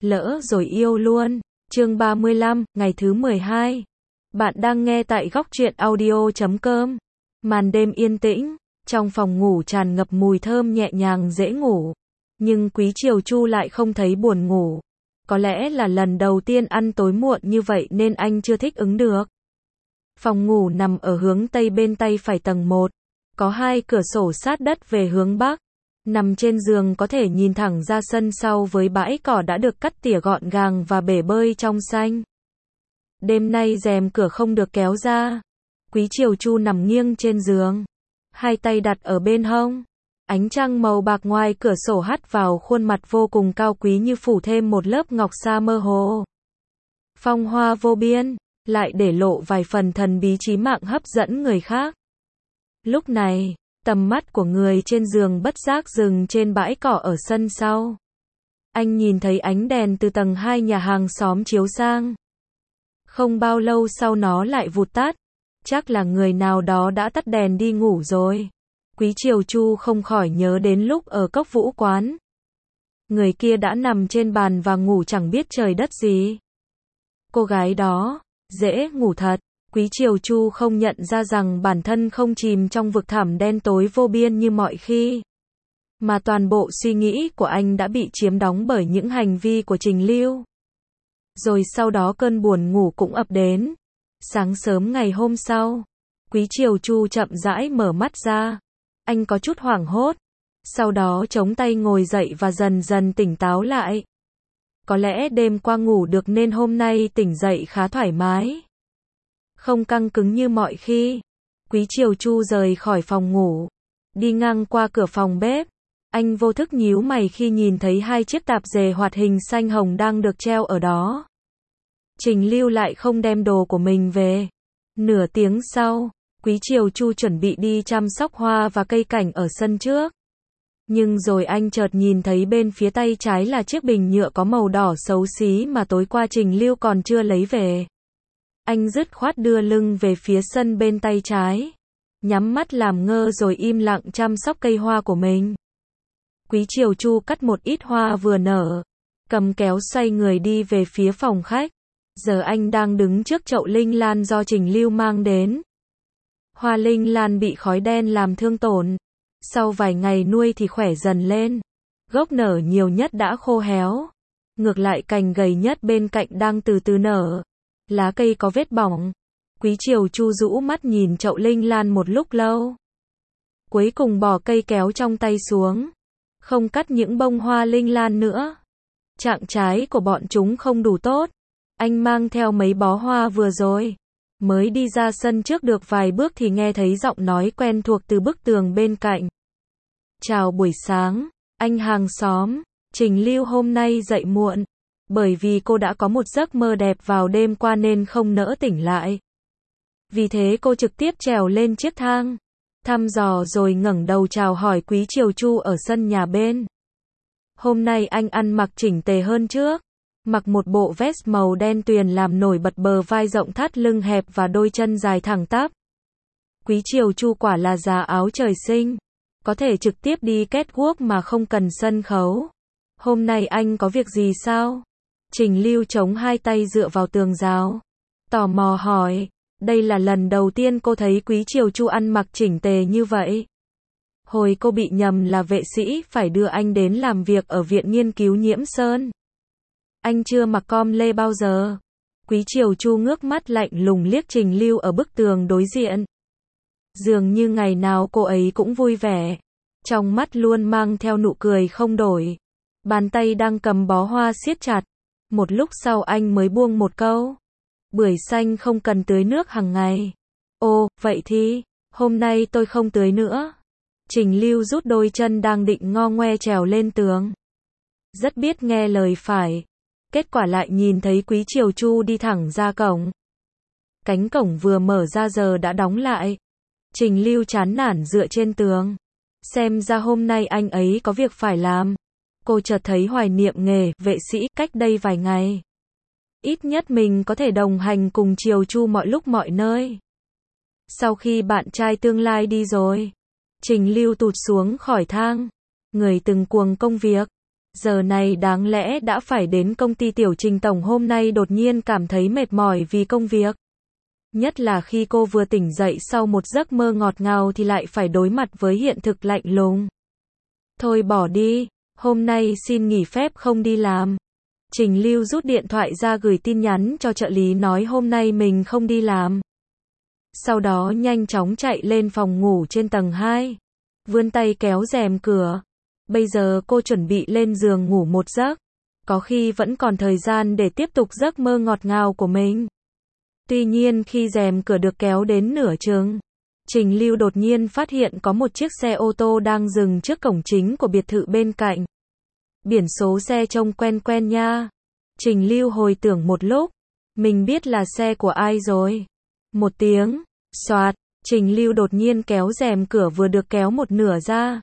lỡ rồi yêu luôn. Chương 35, ngày thứ 12. Bạn đang nghe tại góc truyện audio.com. Màn đêm yên tĩnh, trong phòng ngủ tràn ngập mùi thơm nhẹ nhàng dễ ngủ. Nhưng Quý Triều Chu lại không thấy buồn ngủ. Có lẽ là lần đầu tiên ăn tối muộn như vậy nên anh chưa thích ứng được. Phòng ngủ nằm ở hướng tây bên tay phải tầng 1. Có 2 cửa sổ sát đất về hướng bắc. Nằm trên giường có thể nhìn thẳng ra sân sau với bãi cỏ đã được cắt tỉa gọn gàng và bể bơi trong xanh. Đêm nay rèm cửa không được kéo ra. Quý Triều Chu nằm nghiêng trên giường, hai tay đặt ở bên hông. Ánh trăng màu bạc ngoài cửa sổ hắt vào khuôn mặt vô cùng cao quý như phủ thêm một lớp ngọc sa mơ hồ. Phong hoa vô biên, lại để lộ vài phần thần bí trí mạng hấp dẫn người khác. Lúc này, tầm mắt của người trên giường bất giác dừng trên bãi cỏ ở sân sau. Anh nhìn thấy ánh đèn từ tầng 2 nhà hàng xóm chiếu sang. Không bao lâu sau nó lại vụt tắt. Chắc là người nào đó đã tắt đèn đi ngủ rồi. Quý Triều Chu không khỏi nhớ đến lúc ở Cốc Vũ Quán. Người kia đã nằm trên bàn và ngủ chẳng biết trời đất gì. Cô gái đó, dễ ngủ thật. Quý Triều Chu không nhận ra rằng bản thân không chìm trong vực thẳm đen tối vô biên như mọi khi. Mà toàn bộ suy nghĩ của anh đã bị chiếm đóng bởi những hành vi của Trình Lưu. Rồi sau đó cơn buồn ngủ cũng ập đến. Sáng sớm ngày hôm sau, Quý Triều Chu chậm rãi mở mắt ra. Anh có chút hoảng hốt. Sau đó chống tay ngồi dậy và dần dần tỉnh táo lại. Có lẽ đêm qua ngủ được nên hôm nay tỉnh dậy khá thoải mái. Không căng cứng như mọi khi. Quý Triều Chu rời khỏi phòng ngủ. Đi ngang qua cửa phòng bếp. Anh vô thức nhíu mày khi nhìn thấy 2 chiếc tạp dề hoạt hình xanh hồng đang được treo ở đó. Trình Lưu lại không đem đồ của mình về. Nửa tiếng sau, Quý Triều Chu chuẩn bị đi chăm sóc hoa và cây cảnh ở sân trước. Nhưng rồi anh chợt nhìn thấy bên phía tay trái là chiếc bình nhựa có màu đỏ xấu xí mà tối qua Trình Lưu còn chưa lấy về. Anh dứt khoát đưa lưng về phía sân bên tay trái. Nhắm mắt làm ngơ rồi im lặng chăm sóc cây hoa của mình. Quý Triều Chu cắt một ít hoa vừa nở. Cầm kéo xoay người đi về phía phòng khách. Giờ anh đang đứng trước chậu linh lan do Trình Lưu mang đến. Hoa linh lan bị khói đen làm thương tổn. Sau vài ngày nuôi thì khỏe dần lên. Gốc nở nhiều nhất đã khô héo. Ngược lại cành gầy nhất bên cạnh đang từ từ nở. Lá cây có vết bỏng. Quý Triều Chu rũ mắt nhìn chậu linh lan một lúc lâu. Cuối cùng bỏ cây kéo trong tay xuống. Không cắt những bông hoa linh lan nữa. Trạng trái của bọn chúng không đủ tốt. Anh mang theo mấy bó hoa vừa rồi. Mới đi ra sân trước được vài bước thì nghe thấy giọng nói quen thuộc từ bức tường bên cạnh. Chào buổi sáng, anh hàng xóm. Trình Lưu hôm nay dậy muộn. Bởi vì cô đã có một giấc mơ đẹp vào đêm qua nên không nỡ tỉnh lại. Vì thế cô trực tiếp trèo lên chiếc thang. Thăm dò rồi ngẩng đầu chào hỏi Quý Triều Chu ở sân nhà bên. Hôm nay anh ăn mặc chỉnh tề hơn trước. Mặc một bộ vest màu đen tuyền làm nổi bật bờ vai rộng thắt lưng hẹp và đôi chân dài thẳng tắp. Quý Triều Chu quả là giá áo trời sinh. Có thể trực tiếp đi catwalk mà không cần sân khấu. Hôm nay anh có việc gì sao? Trình Lưu chống 2 tay dựa vào tường rào. Tò mò hỏi. Đây là lần đầu tiên cô thấy Quý Triều Chu ăn mặc chỉnh tề như vậy. Hồi cô bị nhầm là vệ sĩ phải đưa anh đến làm việc ở Viện Nghiên cứu Nhiễm Sơn. Anh chưa mặc com lê bao giờ. Quý Triều Chu ngước mắt lạnh lùng liếc Trình Lưu ở bức tường đối diện. Dường như ngày nào cô ấy cũng vui vẻ. Trong mắt luôn mang theo nụ cười không đổi. Bàn tay đang cầm bó hoa siết chặt. Một lúc sau anh mới buông một câu. Bưởi xanh không cần tưới nước hàng ngày. Ồ, vậy thì, hôm nay tôi không tưới nữa. Trình Lưu rút đôi chân đang định ngo ngoe trèo lên tường. Rất biết nghe lời phải. Kết quả lại nhìn thấy Quý Triều Chu đi thẳng ra cổng. Cánh cổng vừa mở ra giờ đã đóng lại. Trình Lưu chán nản dựa trên tường. Xem ra hôm nay anh ấy có việc phải làm. Cô chợt thấy hoài niệm nghề vệ sĩ cách đây vài ngày. Ít nhất mình có thể đồng hành cùng Triều Chu mọi lúc mọi nơi. Sau khi bạn trai tương lai đi rồi, Trình Lưu tụt xuống khỏi thang. Người từng cuồng công việc, Giờ này đáng lẽ đã phải đến công ty tiểu Trình tổng hôm nay đột nhiên cảm thấy mệt mỏi vì công việc. Nhất là khi cô vừa tỉnh dậy sau một giấc mơ ngọt ngào thì lại phải đối mặt với hiện thực lạnh lùng. Thôi bỏ đi, hôm nay xin nghỉ phép không đi làm. Trình Lưu rút điện thoại ra gửi tin nhắn cho trợ lý nói hôm nay mình không đi làm. Sau đó nhanh chóng chạy lên phòng ngủ trên tầng 2. Vươn tay kéo rèm cửa. Bây giờ cô chuẩn bị lên giường ngủ một giấc. Có khi vẫn còn thời gian để tiếp tục giấc mơ ngọt ngào của mình. Tuy nhiên khi rèm cửa được kéo đến nửa chừng, Trình Lưu đột nhiên phát hiện có một chiếc xe ô tô đang dừng trước cổng chính của biệt thự bên cạnh. Biển số xe trông quen quen nha. Trình Lưu hồi tưởng một lúc, mình biết là xe của ai rồi. Một tiếng, xoạt, Trình Lưu đột nhiên kéo rèm cửa vừa được kéo một nửa ra.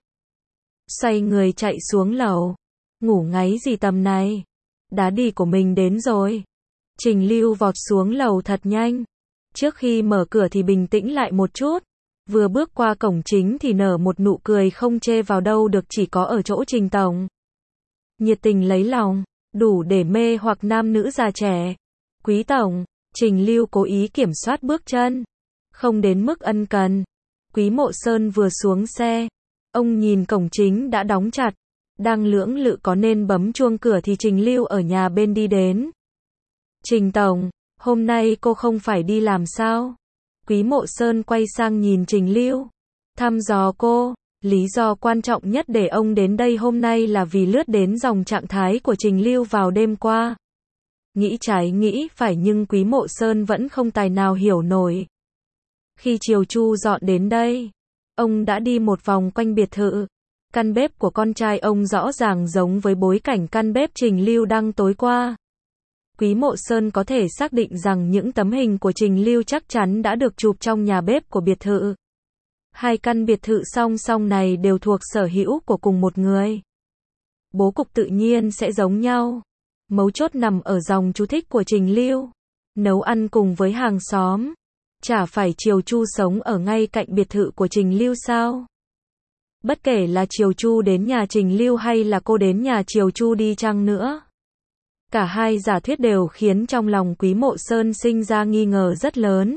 Xoay người chạy xuống lầu. Ngủ ngáy gì tầm này? Đá đì của mình đến rồi. Trình Lưu vọt xuống lầu thật nhanh. Trước khi mở cửa thì bình tĩnh lại một chút. Vừa bước qua cổng chính thì nở một nụ cười không chê vào đâu được chỉ có ở chỗ Trình tổng. Nhiệt tình lấy lòng, đủ để mê hoặc nam nữ già trẻ. Quý tổng, Trình Lưu cố ý kiểm soát bước chân. Không đến mức ân cần. Quý Mộ Sơn vừa xuống xe. Ông nhìn cổng chính đã đóng chặt. Đang lưỡng lự có nên bấm chuông cửa thì Trình Lưu ở nhà bên đi đến. Trình tổng, hôm nay cô không phải đi làm sao? Quý Mộ Sơn quay sang nhìn Trình Lưu. Thăm dò cô, lý do quan trọng nhất để ông đến đây hôm nay là vì lướt đến dòng trạng thái của Trình Lưu vào đêm qua. Nghĩ trái nghĩ phải nhưng Quý Mộ Sơn vẫn không tài nào hiểu nổi. Khi Triều Chu dọn đến đây, ông đã đi một vòng quanh biệt thự. Căn bếp của con trai ông rõ ràng giống với bối cảnh căn bếp Trình Lưu đăng tối qua. Quý Mộ Sơn có thể xác định rằng những tấm hình của Trình Lưu chắc chắn đã được chụp trong nhà bếp của biệt thự. Hai căn biệt thự song song này đều thuộc sở hữu của cùng một người. Bố cục tự nhiên sẽ giống nhau. Mấu chốt nằm ở dòng chú thích của Trình Lưu. Nấu ăn cùng với hàng xóm. Chả phải Triều Chu sống ở ngay cạnh biệt thự của Trình Lưu sao? Bất kể là Triều Chu đến nhà Trình Lưu hay là cô đến nhà Triều Chu đi chăng nữa. Cả hai giả thuyết đều khiến trong lòng Quý Mộ Sơn sinh ra nghi ngờ rất lớn.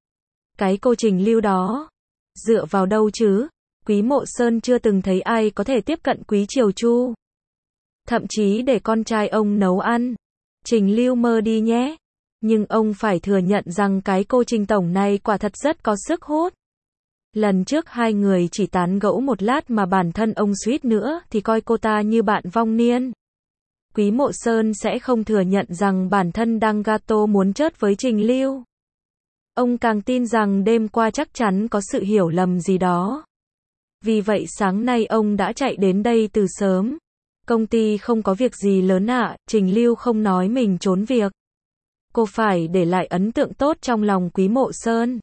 Cái cô Trình Lưu đó, dựa vào đâu chứ? Quý Mộ Sơn chưa từng thấy ai có thể tiếp cận Quý Triều Chu. Thậm chí để con trai ông nấu ăn. Trình Lưu mơ đi nhé. Nhưng ông phải thừa nhận rằng cái cô Trình tổng này quả thật rất có sức hút. Lần trước hai người chỉ tán gẫu một lát mà bản thân ông suýt nữa thì coi cô ta như bạn vong niên. Quý Mộ Sơn sẽ không thừa nhận rằng bản thân đang gato muốn chớt với Trình Lưu. Ông càng tin rằng đêm qua chắc chắn có sự hiểu lầm gì đó. Vì vậy sáng nay ông đã chạy đến đây từ sớm. Công ty không có việc gì lớn ạ, Trình Lưu không nói mình trốn việc. Cô phải để lại ấn tượng tốt trong lòng Quý Mộ Sơn.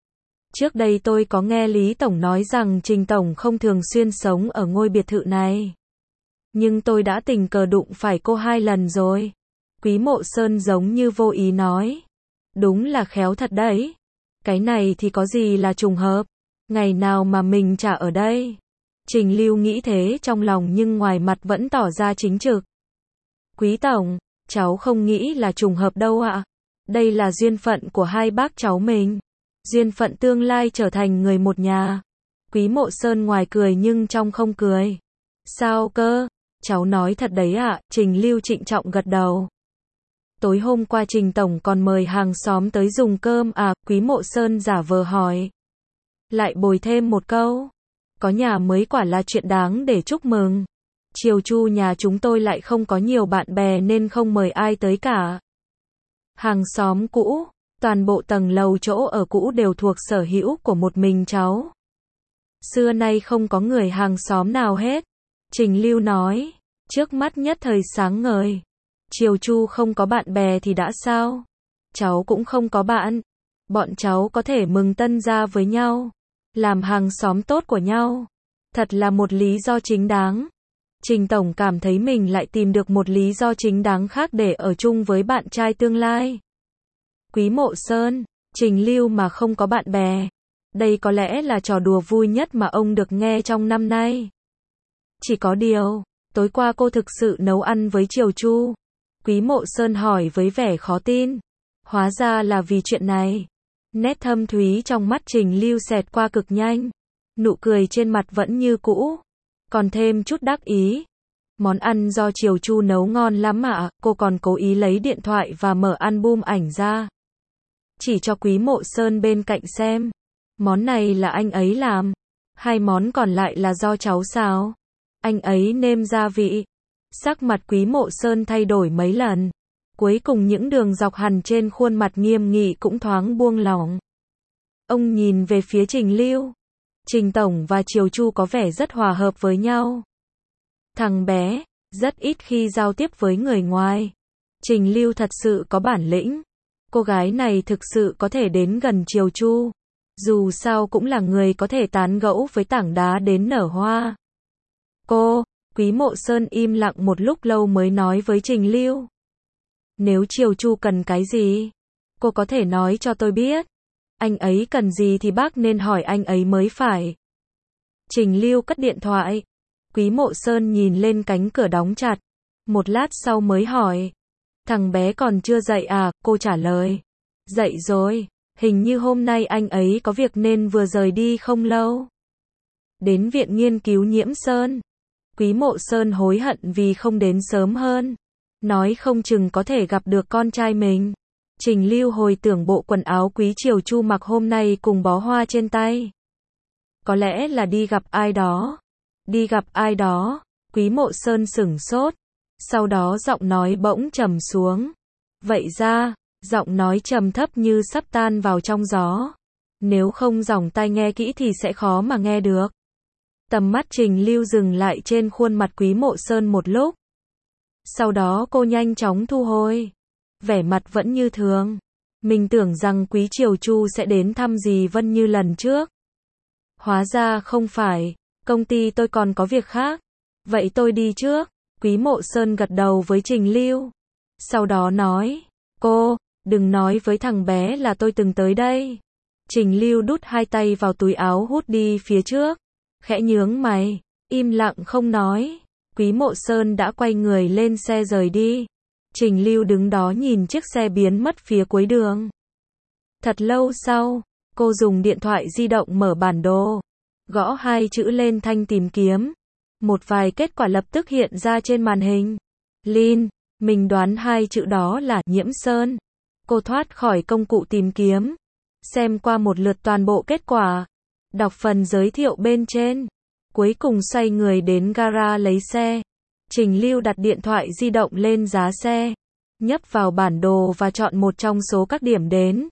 Trước đây tôi có nghe Lý Tổng nói rằng Trình Tổng không thường xuyên sống ở ngôi biệt thự này. Nhưng tôi đã tình cờ đụng phải cô 2 lần rồi. Quý Mộ Sơn giống như vô ý nói. Đúng là khéo thật đấy. Cái này thì có gì là trùng hợp. Ngày nào mà mình chả ở đây. Trình Lưu nghĩ thế trong lòng nhưng ngoài mặt vẫn tỏ ra chính trực. Quý Tổng, cháu không nghĩ là trùng hợp đâu ạ. Đây là duyên phận của hai bác cháu mình. Duyên phận tương lai trở thành người một nhà. Quý Mộ Sơn ngoài cười nhưng trong không cười. Sao cơ? Cháu nói thật đấy ạ, Trình Lưu trịnh trọng gật đầu. Tối hôm qua Trình Tổng còn mời hàng xóm tới dùng cơm à, Quý Mộ Sơn giả vờ hỏi. Lại bồi thêm một câu. Có nhà mới quả là chuyện đáng để chúc mừng. Triều Chu nhà chúng tôi lại không có nhiều bạn bè nên không mời ai tới cả. Hàng xóm cũ, toàn bộ tầng lầu chỗ ở cũ đều thuộc sở hữu của một mình cháu. Xưa nay không có người hàng xóm nào hết. Trình Lưu nói, trước mắt nhất thời sáng ngời. Triều Chu không có bạn bè thì đã sao? Cháu cũng không có bạn. Bọn cháu có thể mừng tân gia với nhau. Làm hàng xóm tốt của nhau. Thật là một lý do chính đáng. Trình Tổng cảm thấy mình lại tìm được một lý do chính đáng khác để ở chung với bạn trai tương lai. Quý Mộ Sơn, Trình Lưu mà không có bạn bè. Đây có lẽ là trò đùa vui nhất mà ông được nghe trong năm nay. Chỉ có điều, Tối qua cô thực sự nấu ăn với Triều Chu? Quý Mộ Sơn hỏi với vẻ khó tin. Hóa ra là vì chuyện này. Nét thâm thúy trong mắt Trình Lưu xẹt qua cực nhanh. Nụ cười trên mặt vẫn như cũ. Còn thêm chút đắc ý. Món ăn do Triều Chu nấu ngon lắm ạ, cô còn cố ý lấy điện thoại và mở album ảnh ra. Chỉ cho Quý Mộ Sơn bên cạnh xem. Món này là anh ấy làm. Hai món còn lại là do cháu xào. Anh ấy nêm gia vị. Sắc mặt Quý Mộ Sơn thay đổi mấy lần. Cuối cùng những đường dọc hằn trên khuôn mặt nghiêm nghị cũng thoáng buông lỏng. Ông nhìn về phía Trình Lưu. Trình Tổng và Triều Chu có vẻ rất hòa hợp với nhau. Thằng bé, rất ít khi giao tiếp với người ngoài. Trình Lưu thật sự có bản lĩnh. Cô gái này thực sự có thể đến gần Triều Chu. Dù sao cũng là người có thể tán gẫu với tảng đá đến nở hoa. Quý Mộ Sơn im lặng một lúc lâu mới nói với Trình Lưu. Nếu Triều Chu cần cái gì, cô có thể nói cho tôi biết. Anh ấy cần gì thì bác nên hỏi anh ấy mới phải. Trình Lưu cất điện thoại. Quý Mộ Sơn nhìn lên cánh cửa đóng chặt. Một lát sau mới hỏi. Thằng bé còn chưa dậy à? Cô trả lời. Dậy rồi. Hình như hôm nay anh ấy có việc nên vừa rời đi không lâu. Đến viện nghiên cứu Nhiễm Sơn. Quý Mộ Sơn hối hận vì không đến sớm hơn. Nói không chừng có thể gặp được con trai mình. Trình Lưu hồi tưởng bộ quần áo Quý Triều Chu mặc hôm nay cùng bó hoa trên tay. Có lẽ là đi gặp ai đó. Đi gặp ai đó. Quý Mộ Sơn sửng sốt. Sau đó giọng nói bỗng trầm xuống. Vậy ra, giọng nói trầm thấp như sắp tan vào trong gió. Nếu không dòng tai nghe kỹ thì sẽ khó mà nghe được. Tầm mắt Trình Lưu dừng lại trên khuôn mặt Quý Mộ Sơn một lúc. Sau đó cô nhanh chóng thu hồi. Vẻ mặt vẫn như thường. Mình tưởng rằng Quý Triều Chu sẽ đến thăm dì Vân như lần trước. Hóa ra không phải. Công ty tôi còn có việc khác. Vậy tôi đi trước. Quý Mộ Sơn gật đầu với Trình Lưu. Sau đó nói. Cô, đừng nói với thằng bé là tôi từng tới đây. Trình Lưu đút hai tay vào túi áo hút đi phía trước. Khẽ nhướng mày. Im lặng không nói. Quý Mộ Sơn đã quay người lên xe rời đi. Trình Lưu đứng đó nhìn chiếc xe biến mất phía cuối đường. Thật lâu sau, cô dùng điện thoại di động mở bản đồ. Gõ hai chữ lên thanh tìm kiếm. Một vài kết quả lập tức hiện ra trên màn hình. Lin, mình đoán hai chữ đó là Nhiễm Sơn. Cô thoát khỏi công cụ tìm kiếm. Xem qua một lượt toàn bộ kết quả. Đọc phần giới thiệu bên trên. Cuối cùng xoay người đến gara lấy xe. Trình Lưu đặt điện thoại di động lên giá xe. Nhấp vào bản đồ và chọn một trong số các điểm đến.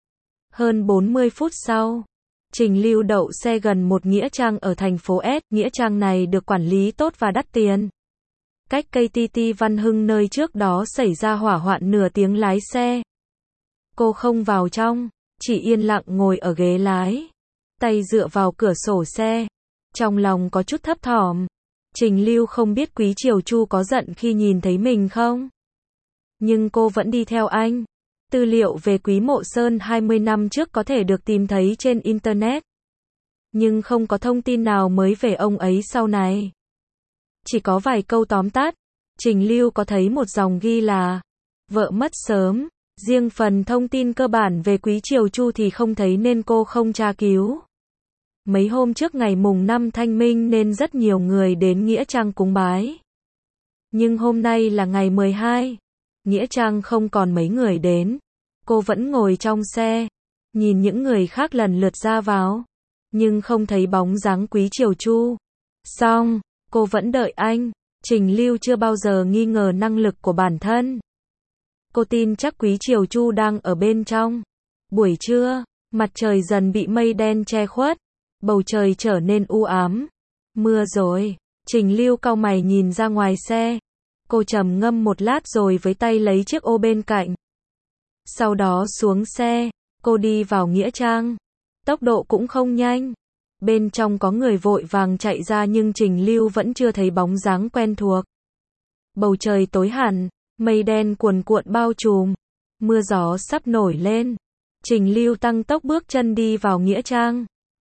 Hơn 40 phút sau, Trình Lưu đậu xe gần một nghĩa trang ở thành phố S. Nghĩa trang này được quản lý tốt và đắt tiền. Cách KTT Văn Hưng nơi trước đó xảy ra hỏa hoạn nửa tiếng lái xe. Cô không vào trong, chỉ yên lặng ngồi ở ghế lái. Tay dựa vào cửa sổ xe. Trong lòng có chút thấp thỏm. Trình Lưu không biết Quý Triều Chu có giận khi nhìn thấy mình không? Nhưng cô vẫn đi theo anh. Tư liệu về Quý Mộ Sơn 20 năm trước có thể được tìm thấy trên Internet. Nhưng không có thông tin nào mới về ông ấy sau này. Chỉ có vài câu tóm tắt. Trình Lưu có thấy một dòng ghi là vợ mất sớm. Riêng phần thông tin cơ bản về Quý Triều Chu thì không thấy nên cô không tra cứu. Mấy hôm trước ngày mùng 5 Thanh Minh nên rất nhiều người đến Nghĩa Trang cúng bái. Nhưng hôm nay là ngày 12. Nghĩa Trang không còn mấy người đến. Cô vẫn ngồi trong xe. Nhìn những người khác lần lượt ra vào. Nhưng không thấy bóng dáng Quý Triều Chu. Xong, cô vẫn đợi anh. Trình Lưu chưa bao giờ nghi ngờ năng lực của bản thân. Cô tin chắc Quý Triều Chu đang ở bên trong. Buổi trưa, mặt trời dần bị mây đen che khuất. Bầu trời trở nên u ám. Mưa rồi. Trình Lưu cau mày nhìn ra ngoài xe. Cô trầm ngâm một lát rồi với tay lấy chiếc ô bên cạnh. Sau đó xuống xe. Cô đi vào nghĩa trang. Tốc độ cũng không nhanh. Bên trong có người vội vàng chạy ra nhưng Trình Lưu vẫn chưa thấy bóng dáng quen thuộc. Bầu trời tối hẳn. Mây đen cuồn cuộn bao trùm. Mưa gió sắp nổi lên. Trình Lưu tăng tốc bước chân đi vào nghĩa trang.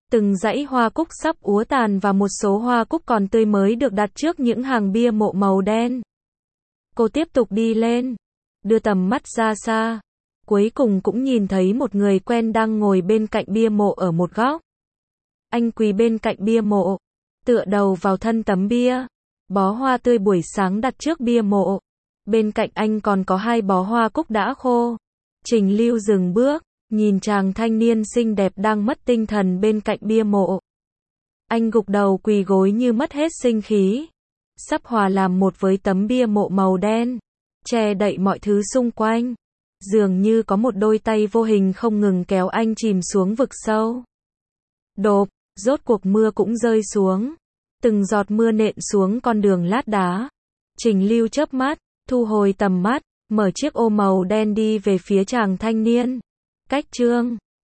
Từng dãy hoa cúc sắp úa tàn và một số hoa cúc còn tươi mới được đặt trước những hàng bia mộ màu đen. Cô tiếp tục đi lên, đưa tầm mắt ra xa. Cuối cùng cũng nhìn thấy một người quen đang ngồi bên cạnh bia mộ ở một góc. Anh quỳ bên cạnh bia mộ, tựa đầu vào thân tấm bia. Bó hoa tươi buổi sáng đặt trước bia mộ. Bên cạnh anh còn có 2 bó hoa cúc đã khô. Trình Lưu dừng bước, nhìn chàng thanh niên xinh đẹp đang mất tinh thần bên cạnh bia mộ. Anh gục đầu quỳ gối như mất hết sinh khí, sắp hòa làm một với tấm bia mộ màu đen, che đậy mọi thứ xung quanh. Dường như có một đôi tay vô hình không ngừng kéo anh chìm xuống vực sâu. Đột, rốt cuộc mưa cũng rơi xuống. Từng giọt mưa nện xuống con đường lát đá. Trình Lưu chớp mắt, thu hồi tầm mắt, mở chiếc ô màu đen đi về phía chàng thanh niên. Cách chương